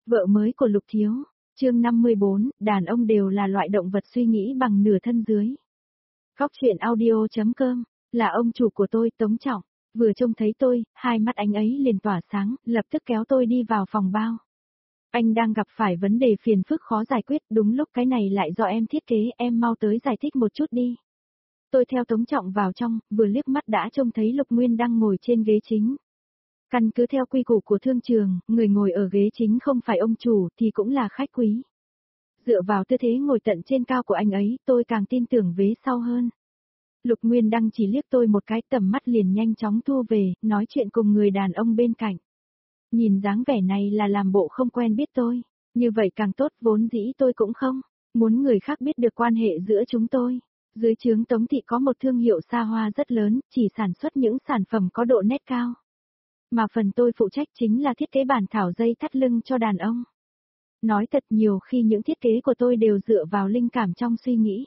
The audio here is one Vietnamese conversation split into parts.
Vợ mới của Lục Thiếu, chương 54, đàn ông đều là loại động vật suy nghĩ bằng nửa thân dưới. Góc chuyện audio.com, là ông chủ của tôi, Tống Trọng, vừa trông thấy tôi, hai mắt anh ấy liền tỏa sáng, lập tức kéo tôi đi vào phòng bao. Anh đang gặp phải vấn đề phiền phức khó giải quyết, đúng lúc cái này lại do em thiết kế, em mau tới giải thích một chút đi. Tôi theo Tống Trọng vào trong, vừa liếc mắt đã trông thấy Lục Nguyên đang ngồi trên ghế chính. Căn cứ theo quy củ của thương trường, người ngồi ở ghế chính không phải ông chủ thì cũng là khách quý. Dựa vào tư thế ngồi tận trên cao của anh ấy, tôi càng tin tưởng vế sau hơn. Lục Nguyên Đăng chỉ liếc tôi một cái, tầm mắt liền nhanh chóng thu về, nói chuyện cùng người đàn ông bên cạnh. Nhìn dáng vẻ này là làm bộ không quen biết tôi, như vậy càng tốt, vốn dĩ tôi cũng không muốn người khác biết được quan hệ giữa chúng tôi. Dưới trướng Tống Thị có một thương hiệu xa hoa rất lớn, chỉ sản xuất những sản phẩm có độ nét cao. Mà phần tôi phụ trách chính là thiết kế bản thảo dây thắt lưng cho đàn ông. Nói thật, nhiều khi những thiết kế của tôi đều dựa vào linh cảm trong suy nghĩ.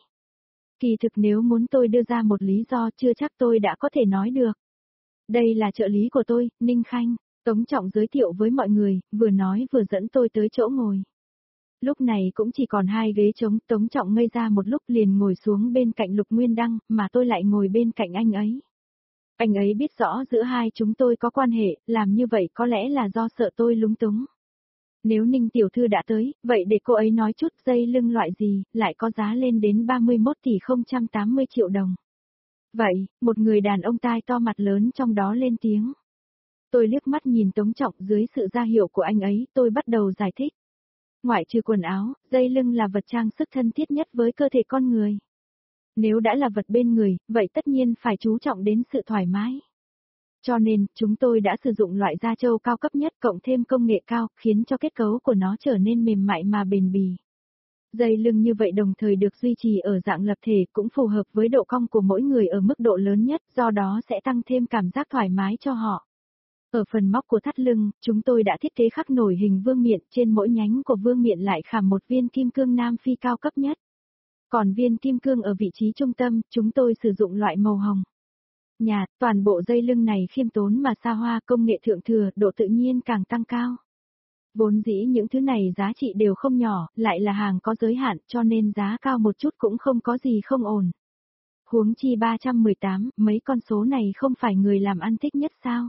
Kỳ thực nếu muốn tôi đưa ra một lý do chưa chắc tôi đã có thể nói được. Đây là trợ lý của tôi, Ninh Khanh. Tống Trọng giới thiệu với mọi người, vừa nói vừa dẫn tôi tới chỗ ngồi. Lúc này cũng chỉ còn hai ghế trống, Tống Trọng ngây ra một lúc liền ngồi xuống bên cạnh Lục Nguyên Đăng, mà tôi lại ngồi bên cạnh anh ấy. Anh ấy biết rõ giữa hai chúng tôi có quan hệ, làm như vậy có lẽ là do sợ tôi lúng túng. Nếu Ninh tiểu thư đã tới, vậy để cô ấy nói chút dây lưng loại gì, lại có giá lên đến 31 tỷ 080 triệu đồng. Vậy, một người đàn ông tai to mặt lớn trong đó lên tiếng. Tôi liếc mắt nhìn Tống Trọng, dưới sự ra hiệu của anh ấy, tôi bắt đầu giải thích. Ngoại trừ quần áo, dây lưng là vật trang sức thân thiết nhất với cơ thể con người. Nếu đã là vật bên người, vậy tất nhiên phải chú trọng đến sự thoải mái. Cho nên, chúng tôi đã sử dụng loại da trâu cao cấp nhất cộng thêm công nghệ cao, khiến cho kết cấu của nó trở nên mềm mại mà bền bỉ. Dây lưng như vậy đồng thời được duy trì ở dạng lập thể, cũng phù hợp với độ cong của mỗi người ở mức độ lớn nhất, do đó sẽ tăng thêm cảm giác thoải mái cho họ. Ở phần móc của thắt lưng, chúng tôi đã thiết kế khắc nổi hình vương miện, trên mỗi nhánh của vương miện lại khảm một viên kim cương Nam Phi cao cấp nhất. Còn viên kim cương ở vị trí trung tâm, chúng tôi sử dụng loại màu hồng nhạt. Toàn bộ dây lưng này khiêm tốn mà xa hoa, công nghệ thượng thừa, độ tự nhiên càng tăng cao. Vốn dĩ những thứ này giá trị đều không nhỏ, lại là hàng có giới hạn, cho nên giá cao một chút cũng không có gì không ổn. Huống chi 318, mấy con số này không phải người làm ăn thích nhất sao?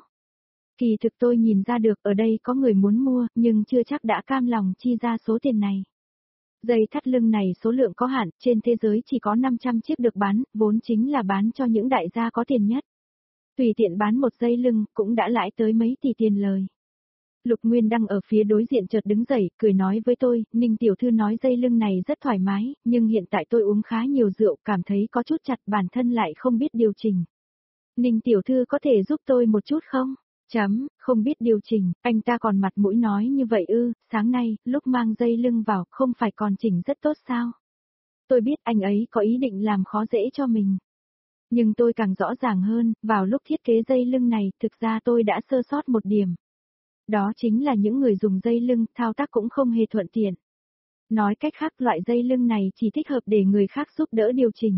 Kỳ thực tôi nhìn ra được ở đây có người muốn mua, nhưng chưa chắc đã cam lòng chi ra số tiền này. Dây thắt lưng này số lượng có hạn, trên thế giới chỉ có 500 chiếc được bán, vốn chính là bán cho những đại gia có tiền nhất. Tùy tiện bán một dây lưng, cũng đã lãi tới mấy tỷ tiền lời. Lục Nguyên Đăng ở phía đối diện chợt đứng dậy, cười nói với tôi, Ninh tiểu thư nói dây lưng này rất thoải mái, nhưng hiện tại tôi uống khá nhiều rượu, cảm thấy có chút chặt, bản thân lại không biết điều chỉnh. Ninh tiểu thư có thể giúp tôi một chút không? Không biết điều chỉnh, anh ta còn mặt mũi nói như vậy ư, sáng nay, lúc mang dây lưng vào, không phải còn chỉnh rất tốt sao? Tôi biết anh ấy có ý định làm khó dễ cho mình. Nhưng tôi càng rõ ràng hơn, vào lúc thiết kế dây lưng này, thực ra tôi đã sơ sót một điểm. Đó chính là những người dùng dây lưng, thao tác cũng không hề thuận tiện. Nói cách khác, loại dây lưng này chỉ thích hợp để người khác giúp đỡ điều chỉnh.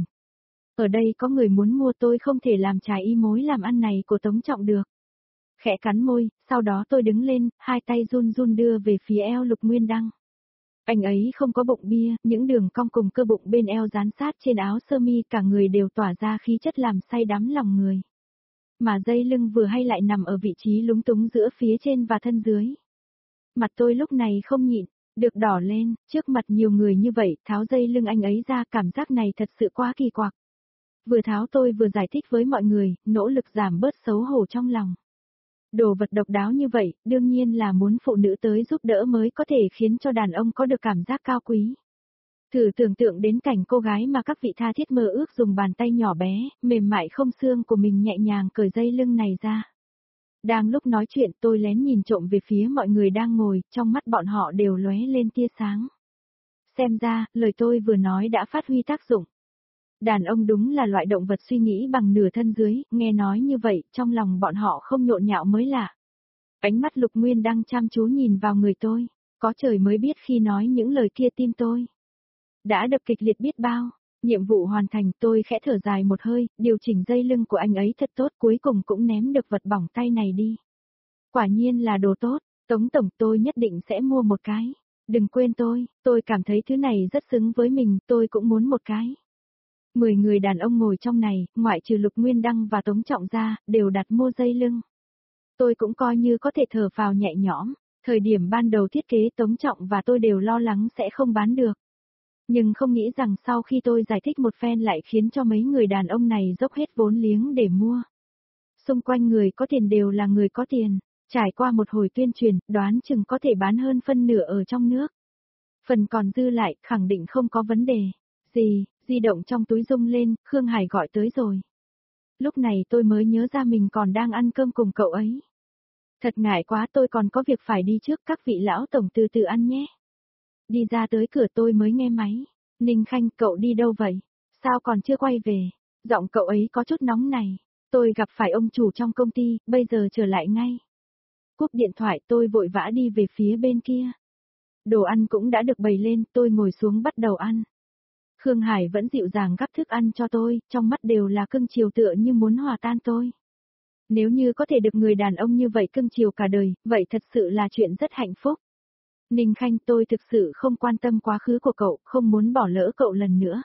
Ở đây có người muốn mua, tôi không thể làm trái ý mối làm ăn này của Tống Trọng được. Khẽ cắn môi, sau đó tôi đứng lên, hai tay run run đưa về phía eo Lục Nguyên Đăng. Anh ấy không có bụng bia, những đường cong cùng cơ bụng bên eo dán sát trên áo sơ mi, cả người đều tỏa ra khí chất làm say đắm lòng người. Mà dây lưng vừa hay lại nằm ở vị trí lúng túng giữa phía trên và thân dưới. Mặt tôi lúc này không nhịn, được đỏ lên, trước mặt nhiều người như vậy, tháo dây lưng anh ấy ra, cảm giác này thật sự quá kỳ quặc. Vừa tháo tôi vừa giải thích với mọi người, nỗ lực giảm bớt xấu hổ trong lòng. Đồ vật độc đáo như vậy, đương nhiên là muốn phụ nữ tới giúp đỡ mới có thể khiến cho đàn ông có được cảm giác cao quý. Thử tưởng tượng đến cảnh cô gái mà các vị tha thiết mơ ước dùng bàn tay nhỏ bé, mềm mại không xương của mình nhẹ nhàng cởi dây lưng này ra. Đang lúc nói chuyện tôi lén nhìn trộm về phía mọi người đang ngồi, trong mắt bọn họ đều lóe lên tia sáng. Xem ra, lời tôi vừa nói đã phát huy tác dụng. Đàn ông đúng là loại động vật suy nghĩ bằng nửa thân dưới, nghe nói như vậy, trong lòng bọn họ không nhộn nhạo mới lạ. Ánh mắt Lục Nguyên đang chăm chú nhìn vào người tôi, có trời mới biết khi nói những lời kia tim tôi đã đập kịch liệt biết bao. Nhiệm vụ hoàn thành, tôi khẽ thở dài một hơi, điều chỉnh dây lưng của anh ấy thật tốt, cuối cùng cũng ném được vật bỏng tay này đi. Quả nhiên là đồ tốt, Tống tổng, tôi nhất định sẽ mua một cái. Đừng quên tôi cảm thấy thứ này rất xứng với mình, tôi cũng muốn một cái. 10 người đàn ông ngồi trong này, ngoại trừ Lục Nguyên Đăng và Tống Trọng ra, đều đặt mua dây lưng. Tôi cũng coi như có thể thở phào nhẹ nhõm. Thời điểm ban đầu thiết kế Tống Trọng và tôi đều lo lắng sẽ không bán được. Nhưng không nghĩ rằng sau khi tôi giải thích một phen lại khiến cho mấy người đàn ông này dốc hết vốn liếng để mua. Xung quanh người có tiền đều là người có tiền. Trải qua một hồi tuyên truyền, đoán chừng có thể bán hơn phân nửa ở trong nước. Phần còn dư lại, khẳng định không có vấn đề. Gì, di động trong túi rung lên, Khương Hải gọi tới rồi. Lúc này tôi mới nhớ ra mình còn đang ăn cơm cùng cậu ấy. Thật ngại quá, tôi còn có việc phải đi trước, các vị lão tổng từ từ ăn nhé. Đi ra tới cửa tôi mới nghe máy. Ninh Khanh, cậu đi đâu vậy? Sao còn chưa quay về? Giọng cậu ấy có chút nóng này. Tôi gặp phải ông chủ trong công ty, bây giờ trở lại ngay. Cúp điện thoại, tôi vội vã đi về phía bên kia. Đồ ăn cũng đã được bày lên, tôi ngồi xuống bắt đầu ăn. Khương Hải vẫn dịu dàng gắp thức ăn cho tôi, trong mắt đều là cưng chiều tựa như muốn hòa tan tôi. Nếu như có thể được người đàn ông như vậy cưng chiều cả đời, vậy thật sự là chuyện rất hạnh phúc. Ninh Khanh, tôi thực sự không quan tâm quá khứ của cậu, không muốn bỏ lỡ cậu lần nữa.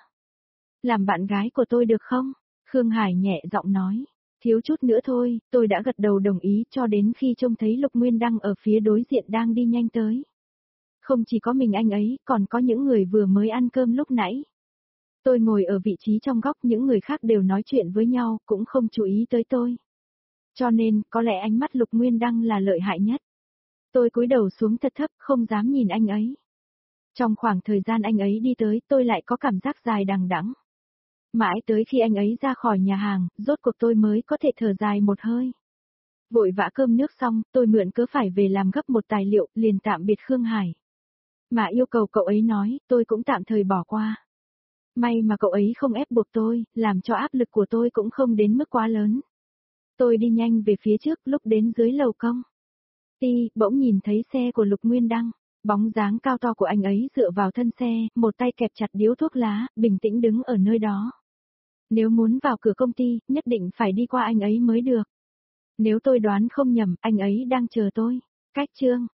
Làm bạn gái của tôi được không? Khương Hải nhẹ giọng nói. Thiếu chút nữa thôi, tôi đã gật đầu đồng ý cho đến khi trông thấy Lục Nguyên Đăng ở phía đối diện đang đi nhanh tới. Không chỉ có mình anh ấy, còn có những người vừa mới ăn cơm lúc nãy. Tôi ngồi ở vị trí trong góc, những người khác đều nói chuyện với nhau, cũng không chú ý tới tôi. Cho nên, có lẽ ánh mắt Lục Nguyên Đăng là lợi hại nhất. Tôi cúi đầu xuống thật thấp, không dám nhìn anh ấy. Trong khoảng thời gian anh ấy đi tới, tôi lại có cảm giác dài đằng đẵng. Mãi tới khi anh ấy ra khỏi nhà hàng, rốt cuộc tôi mới có thể thở dài một hơi. Vội vã cơm nước xong, tôi mượn cớ phải về làm gấp một tài liệu, liền tạm biệt Khương Hải. Mà yêu cầu cậu ấy nói, tôi cũng tạm thời bỏ qua. May mà cậu ấy không ép buộc tôi, làm cho áp lực của tôi cũng không đến mức quá lớn. Tôi đi nhanh về phía trước, lúc đến dưới lầu công. Bỗng nhìn thấy xe của Lục Nguyên Đăng. Bóng dáng cao to của anh ấy dựa vào thân xe, một tay kẹp chặt điếu thuốc lá, bình tĩnh đứng ở nơi đó. Nếu muốn vào cửa công ty, nhất định phải đi qua anh ấy mới được. Nếu tôi đoán không nhầm, anh ấy đang chờ tôi. Cách chương